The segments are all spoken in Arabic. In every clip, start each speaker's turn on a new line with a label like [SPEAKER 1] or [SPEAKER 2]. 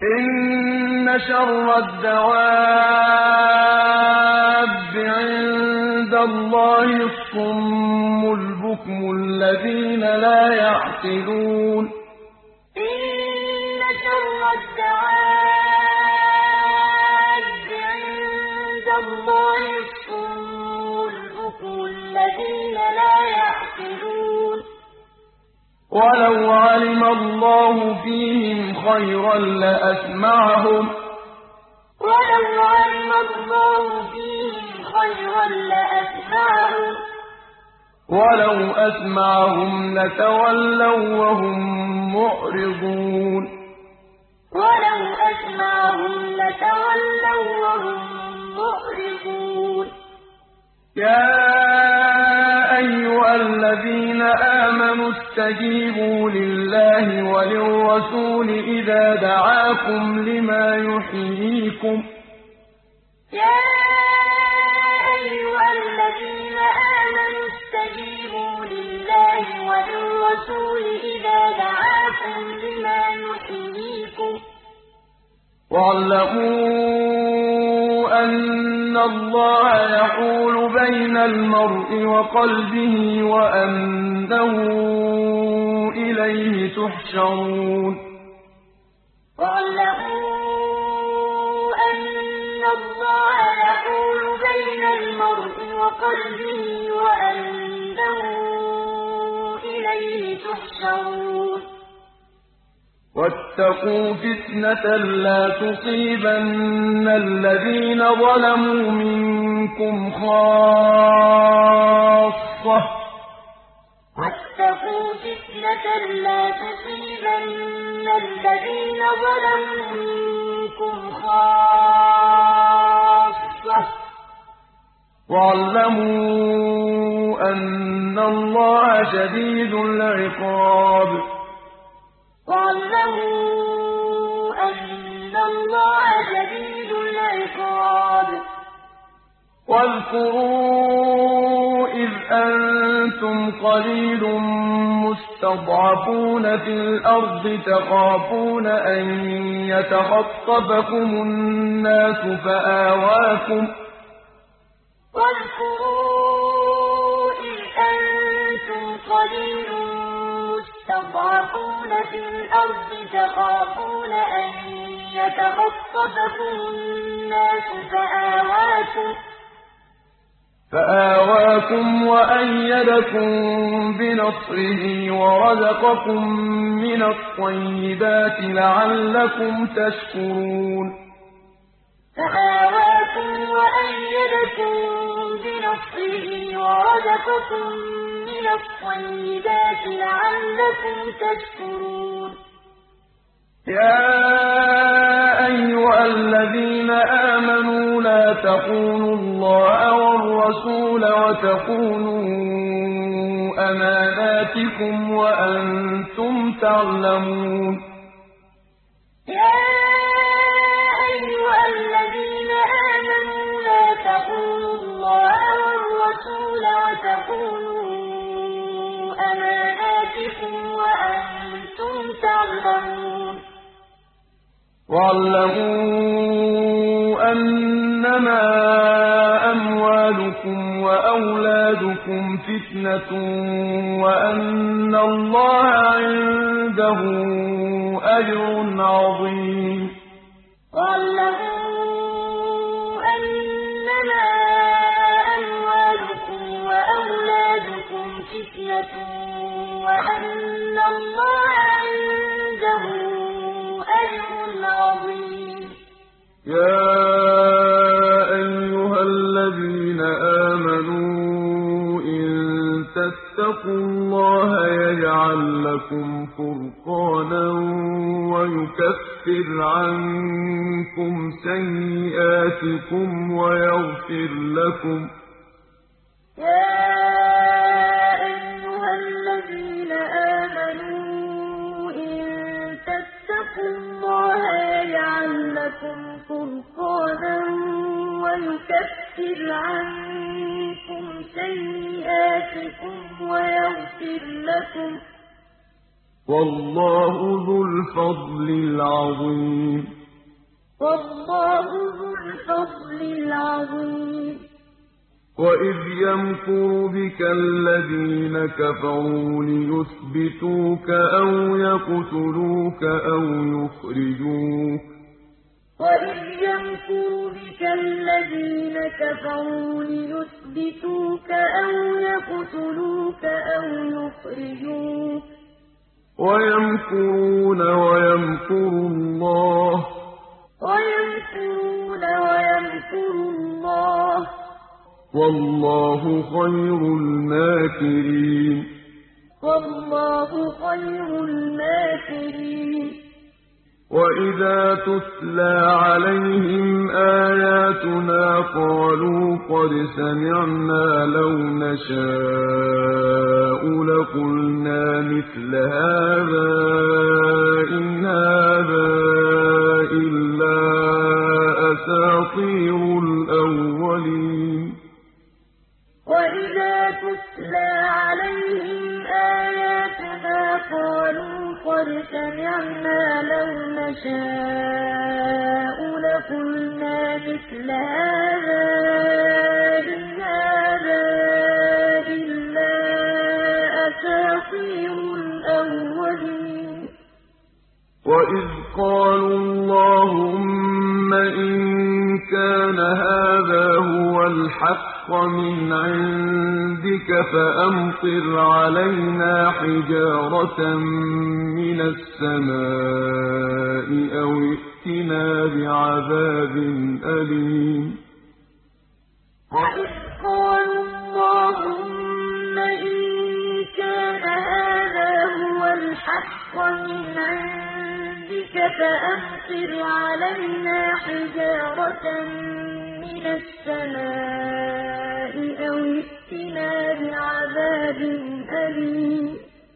[SPEAKER 1] إن شر الدواب عند الله الصم البكم الذين لا يعقلون
[SPEAKER 2] إن شر الدواب عند الله الصم البكم الذين لا يعقلون
[SPEAKER 1] ولو علم الله فيهم خيرا لأسمعهم
[SPEAKER 2] ولو علم الله فيهم خيرا لأسمعهم
[SPEAKER 1] ولو أسمعهم لتولوا وهم معرضون
[SPEAKER 2] ولو أسمعهم لتولوا وهم معرضون
[SPEAKER 1] يا أيها الذين آمنوا استجيبوا لله وللرسول إذا دعاكم لما يحييكم
[SPEAKER 2] يا أيها الذين آمنوا استجيبوا لله وللرسول إذا دعاكم لما يحييكم
[SPEAKER 1] واعلموا أن الله يحول بين المرء وقلبه وأنه إليه تحشرون
[SPEAKER 2] واعلموا أن الله يحول بين المرء وقلبه وأنه إليه تحشرون
[SPEAKER 1] واتقوا فتنة لا تصيبن الذين ظلموا منكم خاصة
[SPEAKER 2] واتقوا فتنة لا تصيبن الذين ظلموا منكم خاصة
[SPEAKER 1] واعلموا أن الله شديد العقاب
[SPEAKER 2] واعلموا أن الله شديد العقاب
[SPEAKER 1] واذكروا إذ أنتم قليل مستضعفون في الأرض تخافون أن يتخطفكم الناس فآواكم
[SPEAKER 2] واذكروا إذ أنتم قليل مستضعفون في الأرض تخافون أن يتخطفكم الناس فآواكم وأيدكم بنصره ورزقكم من الطيبات لعلكم تشكرون
[SPEAKER 1] فآواكم
[SPEAKER 2] وأيدكم بنصره ورزقكم من الطيبات لعلكم تشكرون
[SPEAKER 1] يا أيها الذين آمنوا لا تخونوا الله والرسول وتخونوا أماناتكم وأنتم تعلمون
[SPEAKER 2] يا أيها الذين آمنوا لا تخونوا الله والرسول وتخونوا أماناتكم وأنتم تعلمون
[SPEAKER 1] واعلموا أنما أموالكم وأولادكم فتنة وأن الله عنده أجر عظيم
[SPEAKER 2] واعلموا أنما أموالكم وأولادكم فتنة وأن الله عنده أجر عظيم
[SPEAKER 1] يا أيها الذين آمنوا إن تتقوا الله يجعل لكم فرقانا ويكفر عنكم سيئاتكم ويغفر لكم
[SPEAKER 2] يا أيها الذين آمنوا إن تتقوا الله يجعل لكم فرقانا ويكفر عنكم سيئاتكم ويغفر لكم
[SPEAKER 1] والله ذو الفضل العظيم.
[SPEAKER 2] والله ذو الفضل العظيم.
[SPEAKER 1] وإذ يمكر بك الذين كفروا ليثبتوك أو يقتلوك أو يخرجوك.
[SPEAKER 2] وإذ يمكر بك الذين كفروا ليثبتوك أو يقتلوك أو يخرجوك.
[SPEAKER 1] ويمكرون ويمكر الله.
[SPEAKER 2] ويمكرون ويمكر الله.
[SPEAKER 1] والله خير الماكرين.
[SPEAKER 2] والله خير الماكرين.
[SPEAKER 1] وإذا تتلى عليهم آياتنا قالوا قد سمعنا لو نشاء لقلنا مثل هذا إن هذا إلا أساطير الأولين.
[SPEAKER 2] وإذا تتلى عليهم آياتنا قالوا قد سمعنا لو نشاء لقلنا مثل هذا إن هذا إلا أساطير الأولين.
[SPEAKER 1] وإذ قالوا اللهم إن كان هذا هو الحق من عندك فأمطر علينا حجارة من السماء أو ائتنا بعذاب أليم.
[SPEAKER 2] وإذ قالوا اللهم إن كان هذا هو الحق من عندك فأمطر علينا حجارة من السماء أو ائتنا بعذاب أليم.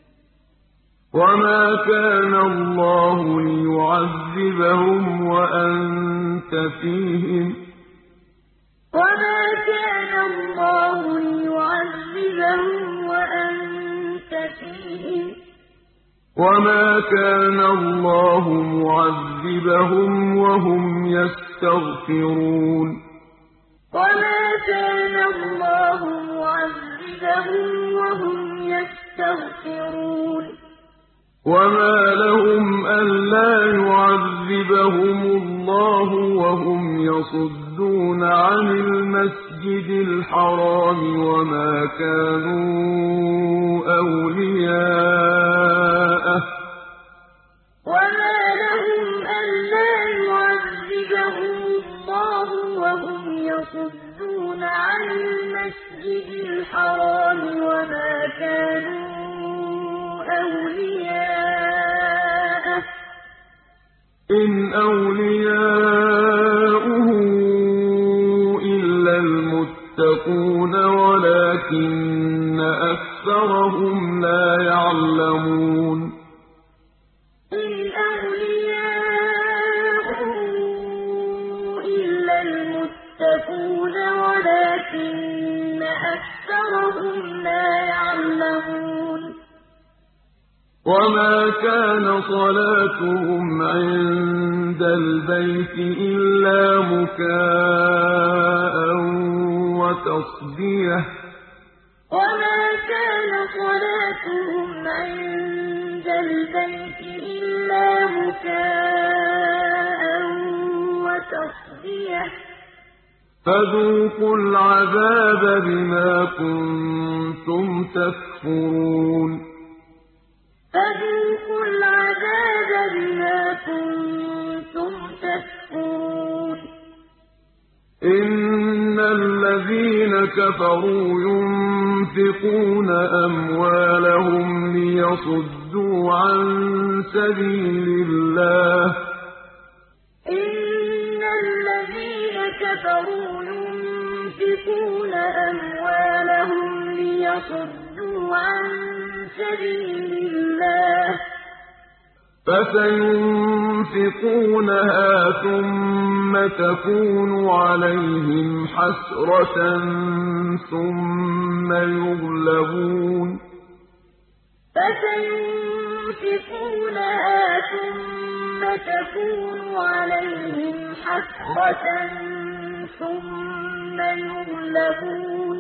[SPEAKER 1] وما كان الله ليعذبهم وأنت فيهم.
[SPEAKER 2] وما كان الله ليعذبهم وأنت فيهم.
[SPEAKER 1] وما كان الله معذبهم وهم يستغفرون.
[SPEAKER 2] وما كان الله معذبهم وهم يستغفرون.
[SPEAKER 1] وما لهم ألا يعذبهم الله وهم يصدون عن المسجد الحرام وما كانوا أولياءه.
[SPEAKER 2] وما لهم ألا يعذبهم الله وهم يصدون عن المسجد الحرام وما كانوا أولياءه.
[SPEAKER 1] إن أولياؤه إلا المتقون ولكن أكثرهم لا يعلمون.
[SPEAKER 2] إن أولياؤه إلا المتقون ولكن أكثرهم لا يعلمون.
[SPEAKER 1] وما كان صلاتهم عند البيت إلا مكاء وتصديه.
[SPEAKER 2] وما كان صلاتهم عند البيت إلا مكاء وتصديه.
[SPEAKER 1] فذوقوا العذاب بما كنتم تكفرون.
[SPEAKER 2] فذوقوا العذاب بما كنتم تكفرون.
[SPEAKER 1] إن الذين كفروا ينفقون أموالهم ليصدوا عن سبيل الله.
[SPEAKER 2] إن الذين كفروا ينفقون أموالهم ليصدوا عن سبيل الله.
[SPEAKER 1] فسينفقونها ثم تكون عليهم حسرة ثم يغلبون.
[SPEAKER 2] فسينفقونها ثم تكون عليهم حسرة ثم يغلبون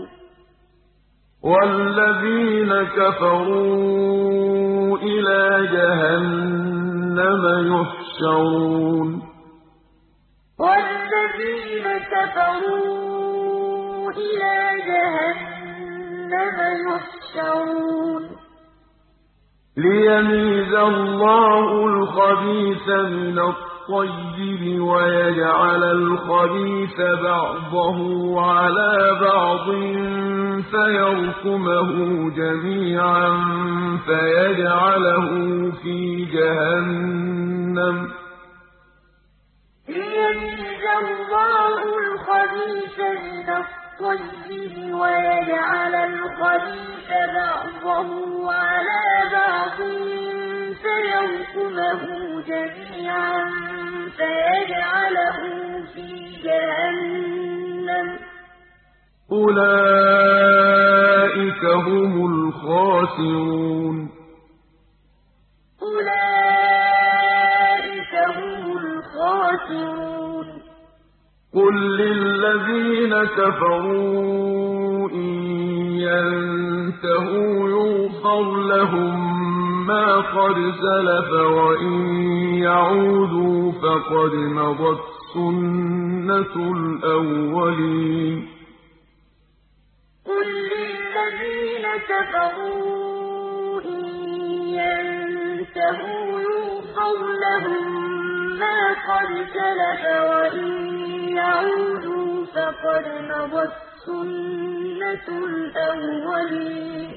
[SPEAKER 1] والذين كفروا إلى جهنم يحشرون
[SPEAKER 2] والذين كفروا إلى جهنم يحشرون
[SPEAKER 1] ليميز الله الخبيث من الطيب ويجعل الخبيث بعضه على بعض فيركمه جميعا فيجعله في جهنم
[SPEAKER 2] ليميز الله الخبيث من الطيب ويجعل الخبيث بعضه على بعض فيركمه جميعا فيجعله في جهنم
[SPEAKER 1] أولئك هم الخاسرون
[SPEAKER 2] أولئك هم الخاسرون
[SPEAKER 1] قل للذين كفروا إن ينتهوا يغفر لهم ما قد سلف وإن يعودوا فقد مضت سنة الأولين
[SPEAKER 2] قل للذين كفروا إن ينتهوا يغفر لهم ما قد سلف وإن يعودوا فقد مضت سنة الأولين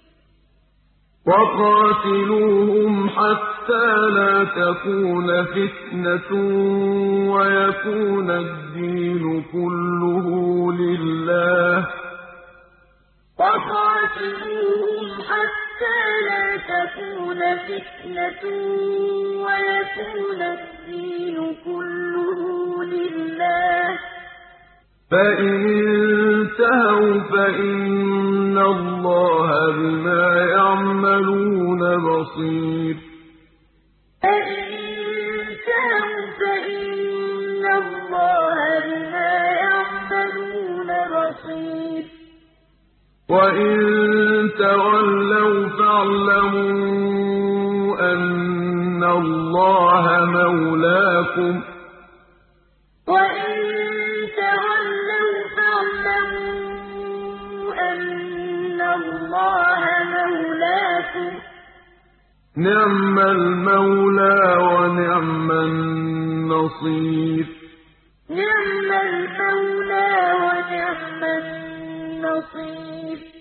[SPEAKER 1] وقاتلوهم حتى لا تكون فتنة ويكون الدين كله لله
[SPEAKER 2] وقاتلوهم حتى لا تكون فتنة ويكون الدين كله لله
[SPEAKER 1] فإن انتهوا فإن الله بما يعملون بصير
[SPEAKER 2] فإن انتهوا فإن الله بما يعملون بصير
[SPEAKER 1] وإن تولوا فاعلموا أن الله مولاكم
[SPEAKER 2] وإن تولوا فاعلموا أن الله مولاكم
[SPEAKER 1] نعم المولى ونعم النصير
[SPEAKER 2] نعم المولى ونعم النصير